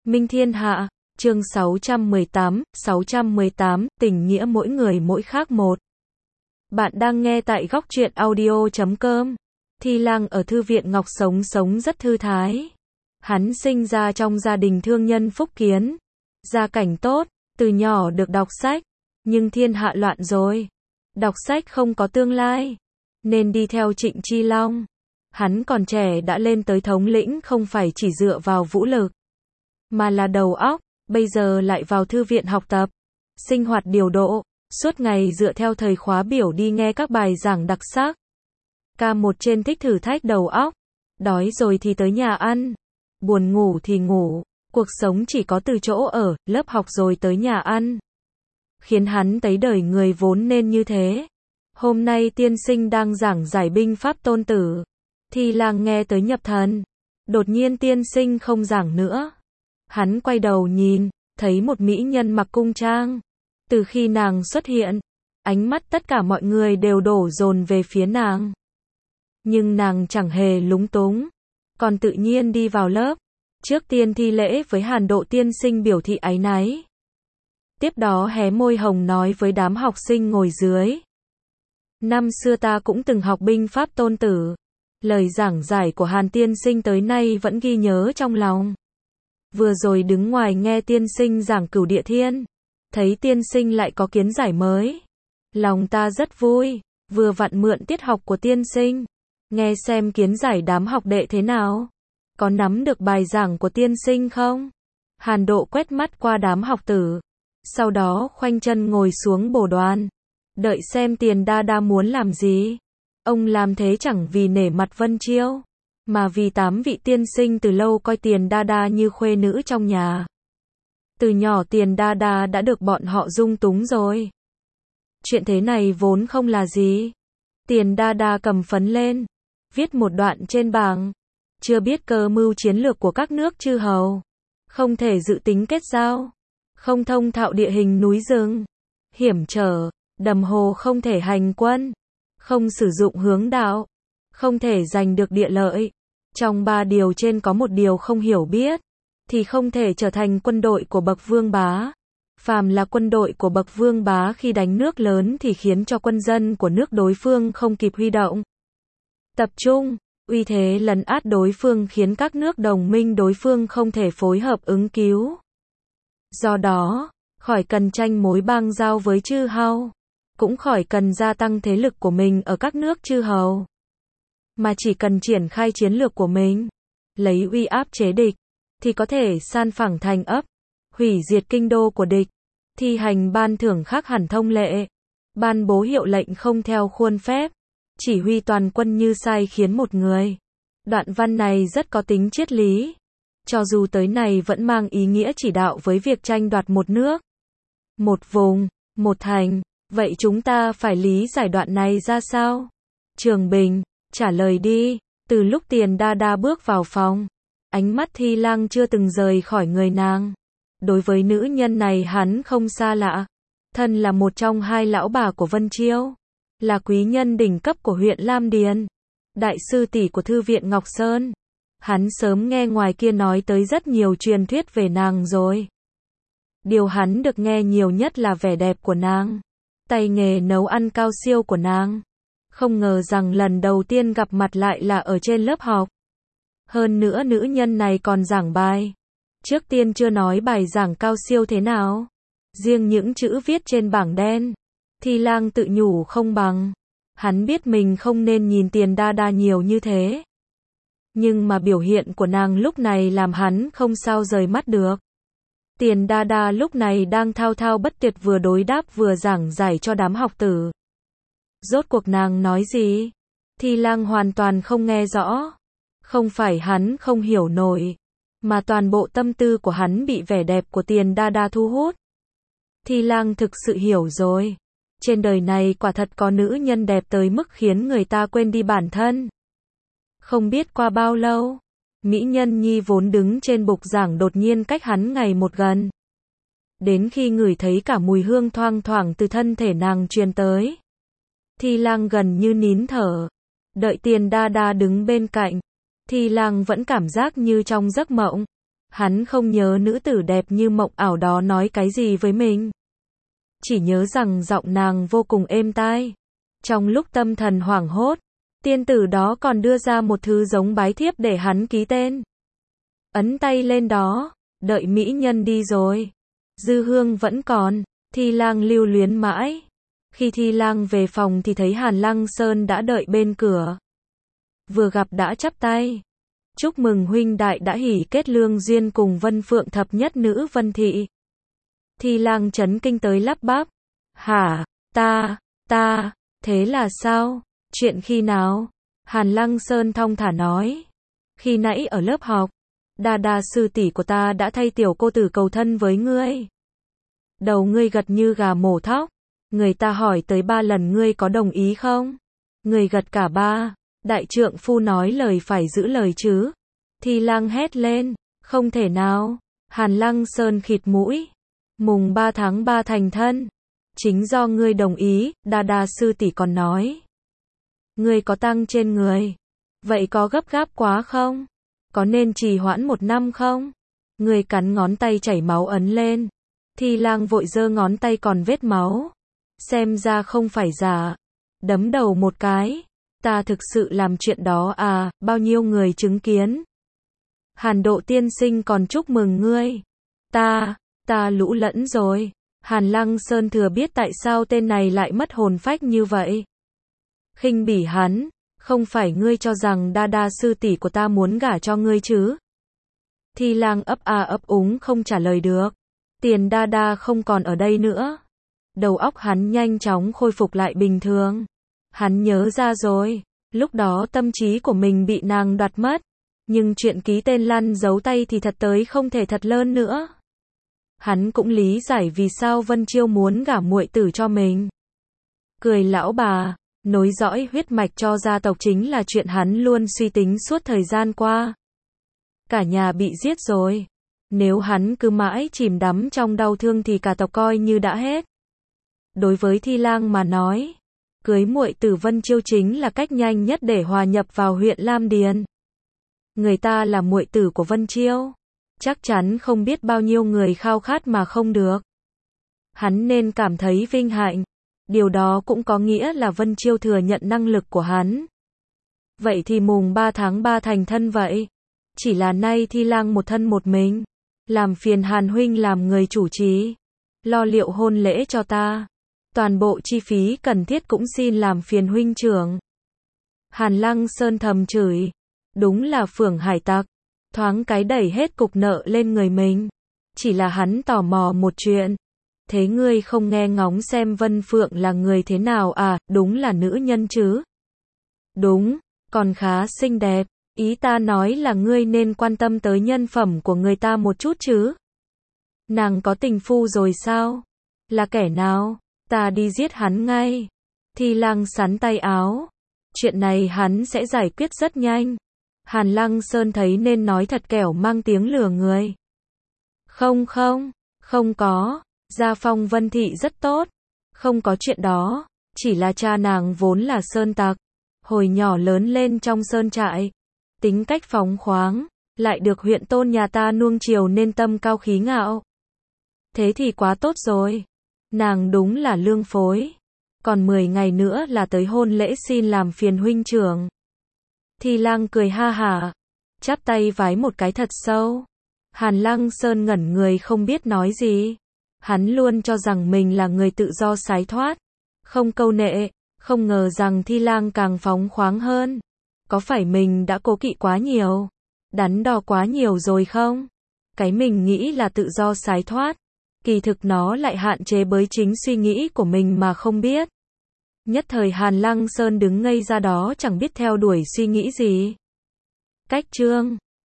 Minh Thiên Hạ, chương 618, tình nghĩa mỗi người mỗi khác một. Bạn đang nghe tại góc truyện audio.com. Thi Lang ở thư viện Ngọc sống rất thư thái. Hắn sinh ra trong gia đình thương nhân phúc kiến, gia cảnh tốt, từ nhỏ được đọc sách, nhưng thiên hạ loạn rồi. Đọc sách không có tương lai, nên đi theo Trịnh Chi Long. Hắn còn trẻ đã lên tới thống lĩnh không phải chỉ dựa vào vũ lực, mà là đầu óc, bây giờ lại vào thư viện học tập, sinh hoạt điều độ, suốt ngày dựa theo thời khóa biểu đi nghe các bài giảng đặc sắc. K1 trên thích thử thách đầu óc, đói rồi thì tới nhà ăn, buồn ngủ thì ngủ, cuộc sống chỉ có từ chỗ ở, lớp học rồi tới nhà ăn. Khiến hắn thấy đời người vốn nên như thế. Hôm nay tiên sinh đang giảng giải binh pháp Tôn Tử. Thi Lang nghe tới nhập thần. Đột nhiên tiên sinh không giảng nữa. Hắn quay đầu nhìn, thấy một mỹ nhân mặc cung trang. Từ khi nàng xuất hiện, ánh mắt tất cả mọi người đều đổ dồn về phía nàng. Nhưng nàng chẳng hề lúng túng, còn tự nhiên đi vào lớp. Trước tiên thi lễ với Hàn Độ tiên sinh biểu thị áy náy. Tiếp đó hé môi hồng nói với đám học sinh ngồi dưới. Năm xưa ta cũng từng học binh pháp Tôn Tử. Lời giảng giải của Hàn tiên sinh tới nay vẫn ghi nhớ trong lòng. Vừa rồi đứng ngoài nghe tiên sinh giảng Cửu Địa Thiên, thấy tiên sinh lại có kiến giải mới. Lòng ta rất vui, vừa vặn mượn tiết học của tiên sinh, nghe xem kiến giải đám học đệ thế nào. Có nắm được bài giảng của tiên sinh không? Hàn Độ quét mắt qua đám học tử, sau đó khoanh chân ngồi xuống bồ đoàn, đợi xem Tiền Đa Đa muốn làm gì. Ông làm thế chẳng vì nể mặt Vân Chiêu, mà vì 8 vị tiên sinh từ lâu coi Tiền Đa Đa như khuê nữ trong nhà. Từ nhỏ Tiền Đa Đa đã được bọn họ dung túng rồi. Chuyện thế này vốn không là gì. Tiền Đa Đa cầm phấn lên, viết một đoạn trên bảng. Chưa biết cơ mưu chiến lược của các nước chư hầu, không thể dự tính kết giao, không thông thạo địa hình núi rừng, hiểm trở, đầm hồ không thể hành quân, không sử dụng hướng đạo, không thể giành được địa lợi. Trong 3 điều trên có một điều không hiểu biết, thì không thể trở thành quân đội của bậc vương bá. Phàm là quân đội của bậc vương bá khi đánh nước lớn thì khiến cho quân dân của nước đối phương không kịp huy động, tập trung, uy thế lấn át đối phương khiến các nước đồng minh đối phương không thể phối hợp ứng cứu. Do đó, khỏi cần tranh mối bang giao với chư hầu, cũng khỏi cần gia tăng thế lực của mình ở các nước chư hầu, mà chỉ cần triển khai chiến lược của mình, lấy uy áp chế địch, thì có thể san phẳng thành ấp, hủy diệt kinh đô của địch, thi hành ban thưởng khác hẳn thông lệ, ban bố hiệu lệnh không theo khuôn phép, chỉ huy toàn quân như sai khiến một người. Đoạn văn này rất có tính triết lý, cho dù tới này vẫn mang ý nghĩa chỉ đạo với việc tranh đoạt một nước, một vùng, một thành. Vậy chúng ta phải lý giải đoạn này ra sao? Trường Bình, trả lời đi. Từ lúc Tiền Đa Đa bước vào phòng, ánh mắt Thi Lang chưa từng rời khỏi người nàng. Đối với nữ nhân này hắn không xa lạ. Thân là một trong 2 lão bà của Vân Chiêu, là quý nhân đỉnh cấp của huyện Lam Điền, đại sư tỷ của thư viện Ngọc Sơn. Hắn sớm nghe ngoài kia nói tới rất nhiều truyền thuyết về nàng rồi. Điều hắn được nghe nhiều nhất là vẻ đẹp của nàng, tay nghề nấu ăn cao siêu của nàng. Không ngờ rằng lần đầu tiên gặp mặt lại là ở trên lớp học. Hơn nữa nữ nhân này còn giảng bài. Trước tiên chưa nói bài giảng cao siêu thế nào, riêng những chữ viết trên bảng đen, Thi Lang tự nhủ không bằng. Hắn biết mình không nên nhìn Tiền Đa Đa nhiều như thế, nhưng mà biểu hiện của nàng lúc này làm hắn không sao rời mắt được. Tiền Đa Đa lúc này đang thao thao bất tuyệt vừa đối đáp vừa giảng giải cho đám học tử. Rốt cuộc nàng nói gì? Thi Lang hoàn toàn không nghe rõ. Không phải hắn không hiểu nổi, mà toàn bộ tâm tư của hắn bị vẻ đẹp của Tiền Đa Đa thu hút. Thi Lang thực sự hiểu rồi. Trên đời này quả thật có nữ nhân đẹp tới mức khiến người ta quên đi bản thân. Không biết qua bao lâu, mỹ nhân nhi vốn đứng trên bục giảng đột nhiên cách hắn ngày một gần. Đến khi ngửi thấy cả mùi hương thoang thoảng từ thân thể nàng truyền tới, Thi Lang gần như nín thở. Đợi Tiền Đa Đa đứng bên cạnh, Thi Lang vẫn cảm giác như trong giấc mộng. Hắn không nhớ nữ tử đẹp như mộng ảo đó nói cái gì với mình. Chỉ nhớ rằng giọng nàng vô cùng êm tai. Trong lúc tâm thần hoảng hốt, tiên tử đó còn đưa ra một thứ giống bái thiếp để hắn ký tên. Ấn tay lên đó, đợi mỹ nhân đi rồi. Dư hương vẫn còn, Thi Lang lưu luyến mãi. Khi Thi Lang về phòng thì thấy Hàn Lăng Sơn đã đợi bên cửa. Vừa gặp đã chắp tay. Chúc mừng huynh đại đã hỷ kết lương duyên cùng Vân Phượng thập nhất nữ Vân Thị. Thi Lang chấn kinh tới lắp bắp. Hả, ta, thế là sao? Chuyện khi nào? Hàn Lăng Sơn thong thả nói. Khi nãy ở lớp học, Đa sư tỷ của ta đã thay tiểu cô tử cầu thân với ngươi. Đầu ngươi gật như gà mổ thóc. Người ta hỏi tới 3 lần ngươi có đồng ý không? Ngươi gật cả 3. Đại trượng phu nói lời phải giữ lời chứ. Thi Lang hét lên. Không thể nào. Hàn Lăng Sơn khịt mũi. Mùng 3 tháng 3 thành thân. Chính do ngươi đồng ý, Đa sư tỷ còn nói. Ngươi có tăng trên người. Vậy có gấp gáp quá không? Có nên trì hoãn 1 năm không? Ngươi cắn ngón tay chảy máu ấn lên. Thi Lang vội giơ ngón tay còn vết máu. Xem ra không phải giả. Đấm đầu một cái. Ta thực sự làm chuyện đó à, bao nhiêu người chứng kiến. Hàn Độ tiên sinh còn chúc mừng ngươi. Ta lũ lẫn rồi. Hàn Lăng Sơn thừa biết tại sao tên này lại mất hồn phách như vậy. Khinh bỉ hắn, không phải ngươi cho rằng Đa sư tỷ của ta muốn gả cho ngươi chứ? Thi Lang ấp a ấp úng không trả lời được. Tiền Đa không còn ở đây nữa. Đầu óc hắn nhanh chóng khôi phục lại bình thường. Hắn nhớ ra rồi, lúc đó tâm trí của mình bị nàng đoạt mất. Nhưng chuyện ký tên lăn giấu tay thì thật tới không thể thật lơn nữa. Hắn cũng lý giải vì sao Vân Chiêu muốn gả muội tử cho mình. Cười lão bà, nối dõi huyết mạch cho gia tộc chính là chuyện hắn luôn suy tính suốt thời gian qua. Cả nhà bị giết rồi. Nếu hắn cứ mãi chìm đắm trong đau thương thì cả tộc coi như đã hết. Đối với Thi Lang mà nói, cưới muội tử Vân Chiêu chính là cách nhanh nhất để hòa nhập vào huyện Lam Điền. Người ta là muội tử của Vân Chiêu. Chắc chắn không biết bao nhiêu người khao khát mà không được. Hắn nên cảm thấy vinh hạnh. Điều đó cũng có nghĩa là Vân Chiêu thừa nhận năng lực của hắn. Vậy thì mùng 3 tháng 3 thành thân vậy. Chỉ là nay Thi Lang một thân một mình. Làm phiền Hàn huynh làm người chủ trì. Lo liệu hôn lễ cho ta. Toàn bộ chi phí cần thiết cũng xin làm phiền huynh trưởng. Hàn Lăng Sơn thầm chửi. Đúng là phường hải tặc. Thoáng cái đẩy hết cục nợ lên người mình. Chỉ là hắn tò mò một chuyện. Thế ngươi không nghe ngóng xem Vân Phượng là người thế nào à, đúng là nữ nhân chứ? Đúng, còn khá xinh đẹp. Ý ta nói là ngươi nên quan tâm tới nhân phẩm của người ta một chút chứ. Nàng có tình phu rồi sao? Là kẻ nào? Ta đi giết hắn ngay. Thi Lang sắn tay áo. Chuyện này hắn sẽ giải quyết rất nhanh. Hàn Lăng Sơn thấy nên nói thật kẻo mang tiếng lừa người. Không có. Gia phong Vân Thị rất tốt. Không có chuyện đó. Chỉ là cha nàng vốn là sơn tặc. Hồi nhỏ lớn lên trong sơn trại. Tính cách phóng khoáng. Lại được huyện tôn nhà ta nuông chiều nên tâm cao khí ngạo. Thế thì quá tốt rồi. Nàng đúng là lương phối. Còn 10 ngày nữa là tới hôn lễ, xin làm phiền huynh trưởng. Thi Lang cười ha hả. Chắp tay vái một cái thật sâu. Hàn Lăng Sơn ngẩn người không biết nói gì. Hắn luôn cho rằng mình là người tự do sái thoát. Không câu nệ. Không ngờ rằng Thi Lang càng phóng khoáng hơn. Có phải mình đã cố kỵ quá nhiều? Đắn đo quá nhiều rồi không? Cái mình nghĩ là tự do sái thoát. Kỳ thực nó lại hạn chế bởi chính suy nghĩ của mình mà không biết. Nhất thời Hàn Lăng Sơn đứng ngây ra đó chẳng biết theo đuổi suy nghĩ gì. Cách chương